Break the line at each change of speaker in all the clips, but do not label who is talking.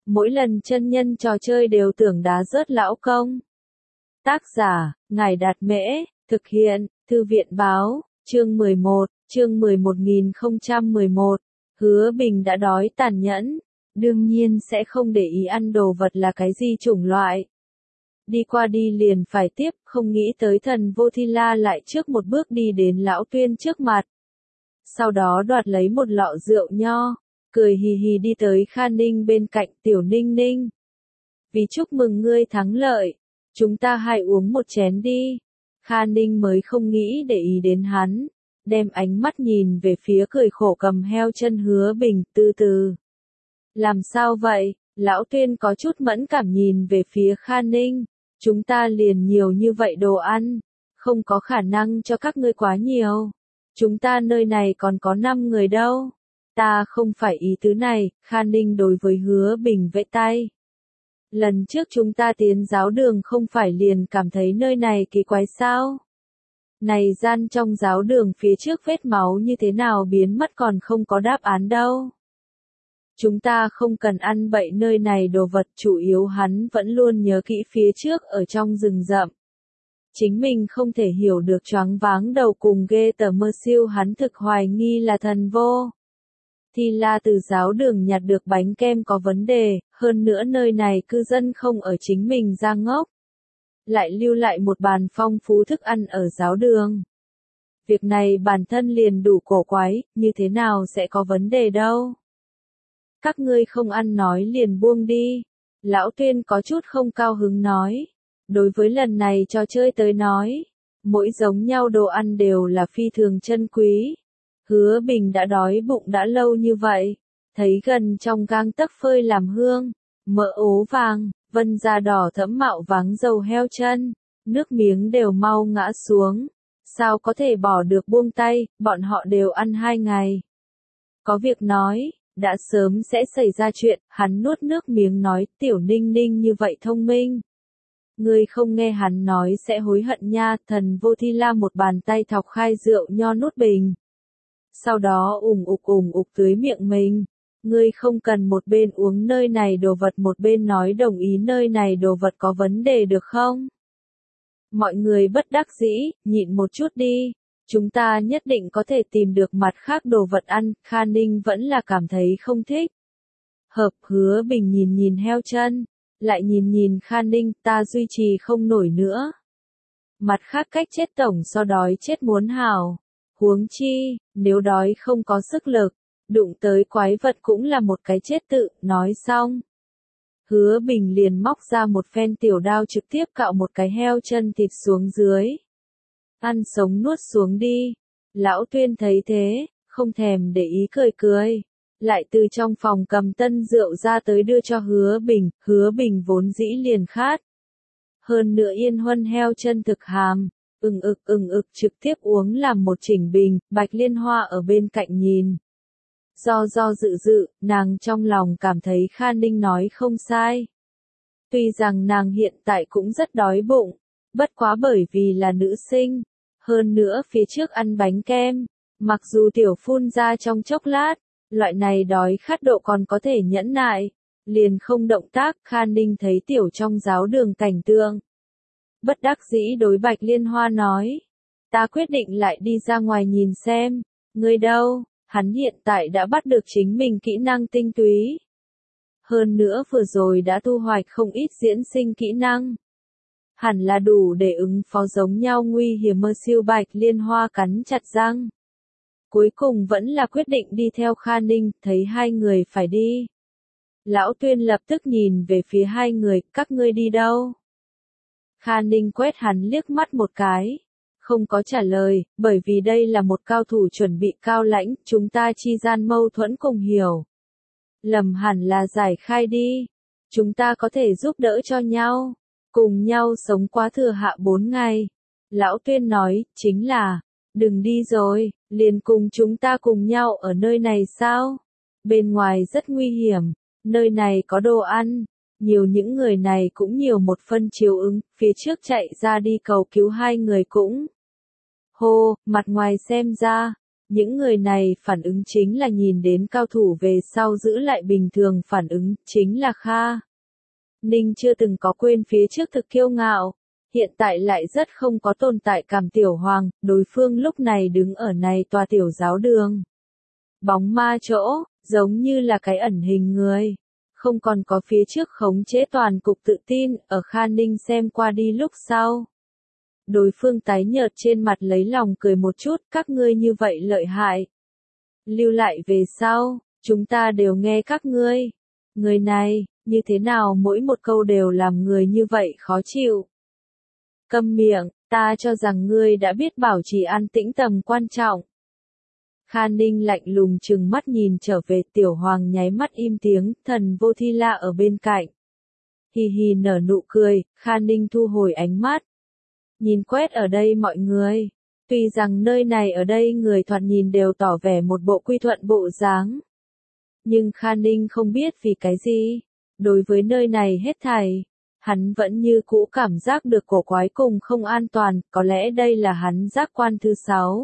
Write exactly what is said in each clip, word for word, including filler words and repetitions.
mỗi lần chân nhân trò chơi đều tưởng đá rớt lão công. Tác giả, Ngài Đạt Mễ, thực hiện, Thư viện Báo, chương mười một, chương mười một nghìn không trăm mười một, Hứa Bình đã đói tàn nhẫn, đương nhiên sẽ không để ý ăn đồ vật là cái gì chủng loại. Đi qua đi liền phải tiếp, không nghĩ tới Thần Vô Thi La lại trước một bước đi đến Lão Tuyên trước mặt. Sau đó đoạt lấy một lọ rượu nho, cười hì hì đi tới Kha Ninh bên cạnh Tiểu Ninh Ninh. Vì chúc mừng ngươi thắng lợi, chúng ta hãy uống một chén đi. Kha Ninh mới không nghĩ để ý đến hắn, đem ánh mắt nhìn về phía cười khổ cầm heo chân Hứa Bình, từ từ. Làm sao vậy? Lão Tuyên có chút mẫn cảm nhìn về phía Kha Ninh. Chúng ta liền nhiều như vậy đồ ăn, không có khả năng cho các ngươi quá nhiều. Chúng ta nơi này còn có năm người đâu. Ta không phải ý tứ này, Kha Ninh đối với Hứa Bình vẫy tay. Lần trước chúng ta tiến giáo đường không phải liền cảm thấy nơi này kỳ quái sao? Này gian trong giáo đường phía trước vết máu như thế nào biến mất còn không có đáp án đâu. Chúng ta không cần ăn bậy nơi này đồ vật, chủ yếu hắn vẫn luôn nhớ kỹ phía trước ở trong rừng rậm. Chính mình không thể hiểu được, choáng váng đầu cùng ghê tởm mơ siêu, hắn thực hoài nghi là Thần Vô Thi La từ giáo đường nhặt được bánh kem có vấn đề, hơn nữa nơi này cư dân không ở chính mình ra ngốc. Lại lưu lại một bàn phong phú thức ăn ở giáo đường. Việc này bản thân liền đủ cổ quái, như thế nào sẽ có vấn đề đâu. Các ngươi không ăn nói liền buông đi. Lão Tuyên có chút không cao hứng nói. Đối với lần này trò chơi tới nói, mỗi giống nhau đồ ăn đều là phi thường chân quý. Hứa Bình đã đói bụng đã lâu như vậy, thấy gần trong gang tấc phơi làm hương, mỡ ố vàng, vân da đỏ thẫm mạo váng dầu heo chân, nước miếng đều mau ngã xuống. Sao có thể bỏ được buông tay, bọn họ đều ăn hai ngày. Có việc nói, đã sớm sẽ xảy ra chuyện, hắn nuốt nước miếng nói, Tiểu Ninh Ninh như vậy thông minh. Ngươi không nghe hắn nói sẽ hối hận nha. Thần Vô Thi La một bàn tay thọc khai rượu nho nút bình. Sau đó ủng ục ủng ục tưới miệng mình. Ngươi không cần một bên uống nơi này đồ vật một bên nói đồng ý nơi này đồ vật có vấn đề được không? Mọi người bất đắc dĩ, nhịn một chút đi. Chúng ta nhất định có thể tìm được mặt khác đồ vật ăn. Kha Ninh vẫn là cảm thấy không thích. Hợp. Hứa Bình nhìn nhìn heo chân, lại nhìn nhìn Kha Ninh, ta duy trì không nổi nữa. Mặt khác cách chết tổng so đói chết muốn hảo. Huống chi, nếu đói không có sức lực, đụng tới quái vật cũng là một cái chết tự. Nói xong, Hứa Bình liền móc ra một phen tiểu đao trực tiếp cạo một cái heo chân thịt xuống dưới. Ăn sống nuốt xuống đi. Lão Tuyên thấy thế, không thèm để ý cười cười. Lại từ trong phòng cầm tân rượu ra tới đưa cho Hứa Bình. Hứa Bình vốn dĩ liền khát. Hơn nữa Yên Huân heo chân thực hàm. Ừng ực ừng ực trực tiếp uống làm một chỉnh bình. Bạch Liên Hoa ở bên cạnh nhìn. Do do dự dự, nàng trong lòng cảm thấy Kha Ninh nói không sai. Tuy rằng nàng hiện tại cũng rất đói bụng. Bất quá bởi vì là nữ sinh. Hơn nữa phía trước ăn bánh kem. Mặc dù tiểu phun ra trong chốc lát. Loại này đói khát độ còn có thể nhẫn nại. Liền không động tác. Kha Ninh thấy tiểu trong giáo đường cảnh tượng. Bất đắc dĩ đối Bạch Liên Hoa nói. Ta quyết định lại đi ra ngoài nhìn xem. Ngươi đâu? Hắn hiện tại đã bắt được chính mình kỹ năng tinh túy. Hơn nữa vừa rồi đã thu hoạch không ít diễn sinh kỹ năng. Hẳn là đủ để ứng phó giống nhau nguy hiểm mơ siêu. Bạch Liên Hoa cắn chặt răng. Cuối cùng vẫn là quyết định đi theo Kha Ninh, thấy hai người phải đi. Lão Tuyên lập tức nhìn về phía hai người, các ngươi đi đâu? Kha Ninh quét hắn liếc mắt một cái. Không có trả lời, bởi vì đây là một cao thủ chuẩn bị cao lãnh, chúng ta chi gian mâu thuẫn cùng hiểu. Lầm hẳn là giải khai đi. Chúng ta có thể giúp đỡ cho nhau. Cùng nhau sống quá thừa hạ bốn ngày. Lão Tuyên nói, chính là, đừng đi rồi, liền cùng chúng ta cùng nhau ở nơi này sao? Bên ngoài rất nguy hiểm, nơi này có đồ ăn. Nhiều những người này cũng nhiều một phân chiều ứng, phía trước chạy ra đi cầu cứu hai người cũng. Hô, mặt ngoài xem ra, Những người này phản ứng chính là nhìn đến cao thủ về sau giữ lại bình thường phản ứng, chính là Kha Ninh chưa từng có quên phía trước thực kiêu ngạo, hiện tại lại rất không có tồn tại cảm tiểu hoàng, đối phương lúc này đứng ở này tòa tiểu giáo đường. Bóng ma chỗ, giống như là cái ẩn hình người. Không còn có phía trước khống chế toàn cục tự tin, ở Kha Ninh xem qua đi lúc sau. Đối phương tái nhợt trên mặt lấy lòng cười một chút, các ngươi như vậy lợi hại. Lưu lại về sau, chúng ta đều nghe các ngươi. Người này, như thế nào mỗi một câu đều làm người như vậy khó chịu. Câm miệng, ta cho rằng ngươi đã biết bảo trì an tĩnh tầm quan trọng. Kha Ninh lạnh lùng trừng mắt nhìn trở về tiểu hoàng nháy mắt im tiếng, thần vô thi la ở bên cạnh. Hì hì nở nụ cười, Kha Ninh thu hồi ánh mắt. Nhìn quét ở đây mọi người. Tuy rằng nơi này ở đây người thoạt nhìn đều tỏ vẻ một bộ quy thuận bộ dáng. Nhưng Kha Ninh không biết vì cái gì. Đối với nơi này hết thảy, hắn vẫn như cũ cảm giác được cổ quái cùng không an toàn, có lẽ đây là hắn giác quan thứ sáu.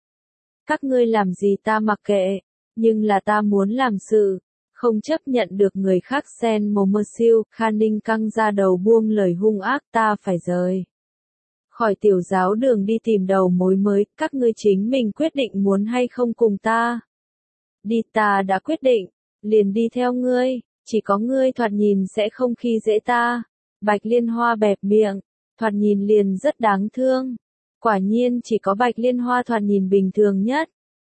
Các ngươi làm gì ta mặc kệ, nhưng là ta muốn làm sự, không chấp nhận được người khác xen mồm mơ siêu, Kha Ninh căng ra đầu buông lời hung ác, ta phải rời khỏi tiểu giáo đường đi tìm đầu mối mới, các ngươi chính mình quyết định muốn hay không cùng ta. Đi, ta đã quyết định, liền đi theo ngươi, chỉ có ngươi thoạt nhìn sẽ không khi dễ ta. Bạch Liên Hoa bẹp miệng, thoạt nhìn liền rất đáng thương. Quả nhiên chỉ có Bạch Liên Hoa thoạt nhìn bình thường nhất.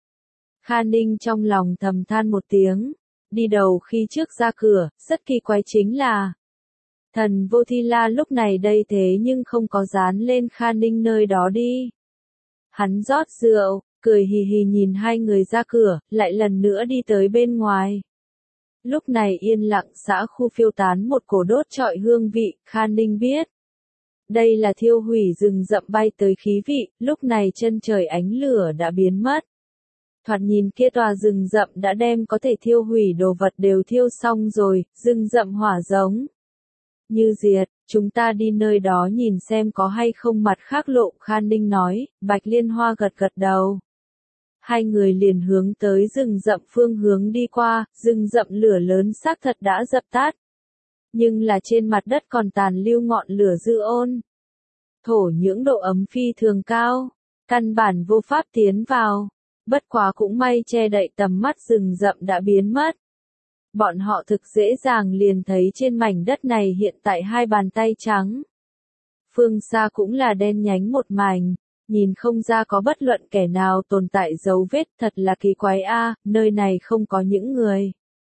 Kha Ninh trong lòng thầm than một tiếng, đi đầu khi trước ra cửa, rất kỳ quái chính là thần vô thi la lúc này đây thế nhưng không có dán lên Kha Ninh nơi đó đi. Hắn rót rượu, cười hì hì nhìn hai người ra cửa, lại lần nữa đi tới bên ngoài. Lúc này yên lặng xã khu phiêu tán một cổ đốt trọi hương vị, Kha Ninh biết. Đây là thiêu hủy rừng rậm bay tới khí vị, lúc này chân trời ánh lửa đã biến mất. Thoạt nhìn kia tòa rừng rậm đã đem có thể thiêu hủy đồ vật đều thiêu xong rồi, rừng rậm hỏa giống. Như diệt, chúng ta đi nơi đó nhìn xem có hay không mặt khác lộ, Kha Ninh nói, Bạch Liên Hoa gật gật đầu. Hai người liền hướng tới rừng rậm phương hướng đi qua, rừng rậm lửa lớn xác thật đã dập tắt. Nhưng là trên mặt đất còn tàn lưu ngọn lửa dư ôn. Thổ những độ ấm phi thường cao, căn bản vô pháp tiến vào. Bất quá cũng may che đậy tầm mắt rừng rậm đã biến mất. Bọn họ thực dễ dàng liền thấy trên mảnh đất này hiện tại hai bàn tay trắng. Phương xa cũng là đen nhánh một mảnh, nhìn không ra có bất luận kẻ nào tồn tại dấu vết, thật là kỳ quái a, nơi này không có những người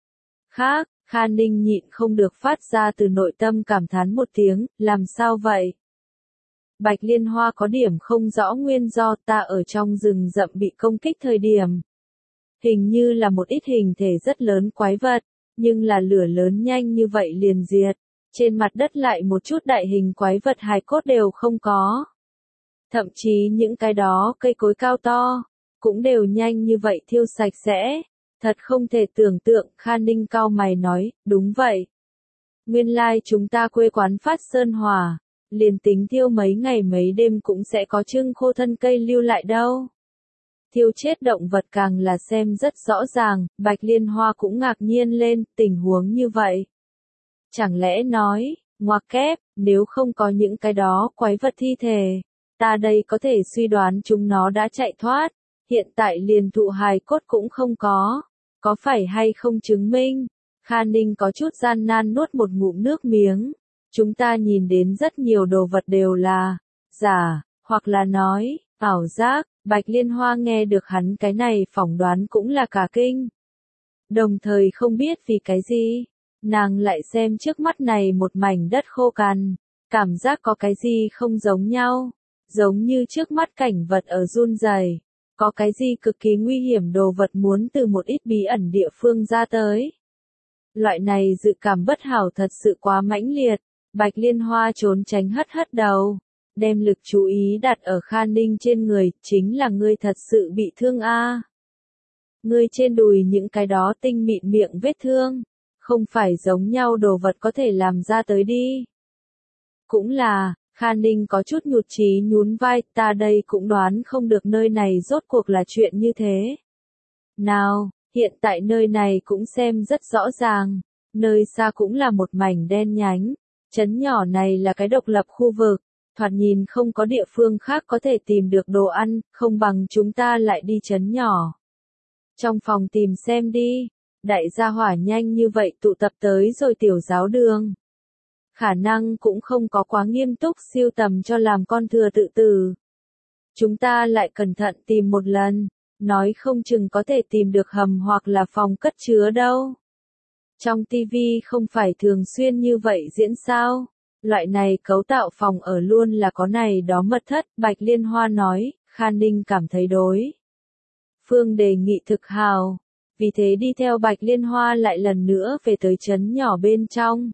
khác. Kha Ninh nhịn không được phát ra từ nội tâm cảm thán một tiếng, làm sao vậy? Bạch Liên Hoa có điểm không rõ nguyên do, ta ở trong rừng rậm bị công kích thời điểm. Hình như là một ít hình thể rất lớn quái vật, nhưng là lửa lớn nhanh như vậy liền diệt. Trên mặt đất lại một chút đại hình quái vật hài cốt đều không có. Thậm chí những cái đó cây cối cao to, cũng đều nhanh như vậy thiêu sạch sẽ. Thật không thể tưởng tượng, Kha Ninh cau mày nói, đúng vậy. Nguyên lai chúng ta quê quán phát sơn hỏa, liền tính thiêu mấy ngày mấy đêm cũng sẽ có trưng khô thân cây lưu lại đâu. Thiêu chết động vật càng là xem rất rõ ràng, Bạch Liên Hoa cũng ngạc nhiên lên, tình huống như vậy. Chẳng lẽ nói, ngoặc kép, nếu không có những cái đó quái vật thi thể, ta đây có thể suy đoán chúng nó đã chạy thoát, hiện tại liền thụ hài cốt cũng không có, có phải hay không chứng minh? Kha Ninh có chút gian nan nuốt một ngụm nước miếng, chúng ta nhìn đến rất nhiều đồ vật đều là giả, hoặc là nói, ảo giác. Bạch Liên Hoa nghe được hắn cái này phỏng đoán cũng là cả kinh. Đồng thời không biết vì cái gì, nàng lại xem trước mắt này một mảnh đất khô cằn, cảm giác có cái gì không giống nhau, giống như trước mắt cảnh vật ở run rẩy, có cái gì cực kỳ nguy hiểm đồ vật muốn từ một ít bí ẩn địa phương ra tới. Loại này dự cảm bất hảo thật sự quá mãnh liệt, Bạch Liên Hoa trốn tránh hất hất đầu. Đem lực chú ý đặt ở Kha Ninh trên người, chính là ngươi thật sự bị thương a. À. Ngươi trên đùi những cái đó tinh mịn miệng vết thương, không phải giống nhau đồ vật có thể làm ra tới đi. Cũng là, Kha Ninh có chút nhụt chí nhún vai, ta đây cũng đoán không được nơi này rốt cuộc là chuyện như thế. Nào, hiện tại nơi này cũng xem rất rõ ràng, nơi xa cũng là một mảnh đen nhánh, trấn nhỏ này là cái độc lập khu vực, thoạt nhìn không có địa phương khác có thể tìm được đồ ăn, không bằng chúng ta lại đi trấn nhỏ. Trong phòng tìm xem đi, đại gia hỏa nhanh như vậy tụ tập tới rồi tiểu giáo đường. Khả năng cũng không có quá nghiêm túc siêu tầm cho làm con thừa tự tử. Chúng ta lại cẩn thận tìm một lần, nói không chừng có thể tìm được hầm hoặc là phòng cất chứa đâu. Trong tivi không phải thường xuyên như vậy diễn sao? Loại này cấu tạo phòng ở luôn là có này đó mật thất, Bạch Liên Hoa nói, Kha Ninh cảm thấy đối. Phương đề nghị thực hào, vì thế đi theo Bạch Liên Hoa lại lần nữa về tới trấn nhỏ bên trong.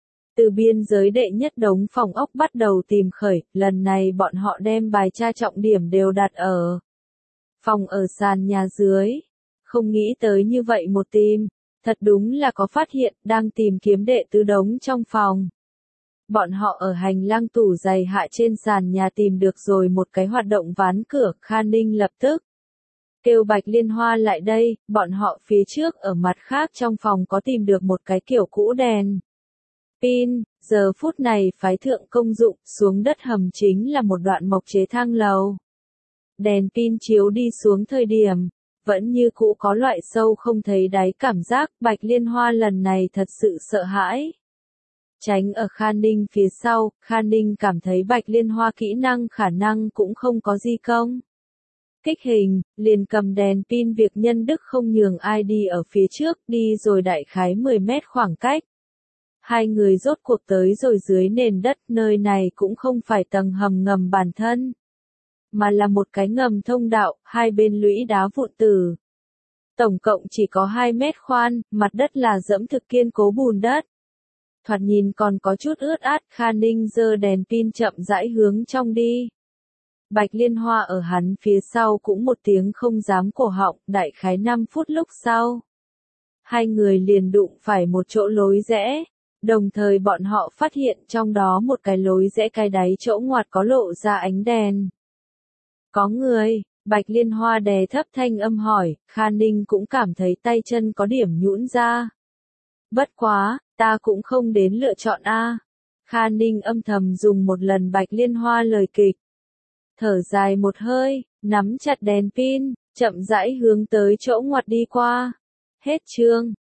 Từ biên giới đệ nhất đống phòng ốc bắt đầu tìm khởi, lần này bọn họ đem bài tra trọng điểm đều đặt ở phòng ở sàn nhà dưới. Không nghĩ tới như vậy một tìm, thật đúng là có phát hiện, đang tìm kiếm đệ tứ đống trong phòng. Bọn họ ở hành lang tủ giày hạ trên sàn nhà tìm được rồi một cái hoạt động ván cửa, Kha Ninh lập tức kêu Bạch Liên Hoa lại đây, bọn họ phía trước ở mặt khác trong phòng có tìm được một cái kiểu cũ đèn pin, giờ phút này phái thượng công dụng, xuống đất hầm chính là một đoạn mộc chế thang lầu. Đèn pin chiếu đi xuống thời điểm, vẫn như cũ có loại sâu không thấy đáy cảm giác, Bạch Liên Hoa lần này thật sự sợ hãi. Tránh ở Kha Ninh phía sau, Kha Ninh cảm thấy Bạch Liên Hoa kỹ năng khả năng cũng không có gì công. Kích hình, liền cầm đèn pin việc nhân đức không nhường ai đi ở phía trước, đi rồi đại khái mười mét khoảng cách. Hai người rốt cuộc tới rồi dưới nền đất, nơi này cũng không phải tầng hầm ngầm bản thân, mà là một cái ngầm thông đạo, hai bên lũy đá vụn tử. Tổng cộng chỉ có hai mét khoan, mặt đất là dẫm thực kiên cố bùn đất. Thoạt nhìn còn có chút ướt át, Kha Ninh giơ đèn pin chậm rãi hướng trong đi. Bạch Liên Hoa ở hắn phía sau cũng một tiếng không dám cổ họng, đại khái năm phút lúc sau. Hai người liền đụng phải một chỗ lối rẽ, đồng thời bọn họ phát hiện trong đó một cái lối rẽ cái đáy chỗ ngoặt có lộ ra ánh đèn. Có người, Bạch Liên Hoa đè thấp thanh âm hỏi, Kha Ninh cũng cảm thấy tay chân có điểm nhũn ra. Bất quá, ta cũng không đến lựa chọn A. Kha Ninh âm thầm dùng một lần Bạch Liên Hoa lời kịch. Thở dài một hơi, nắm chặt đèn pin, chậm rãi hướng tới chỗ ngoặt đi qua. Hết chương.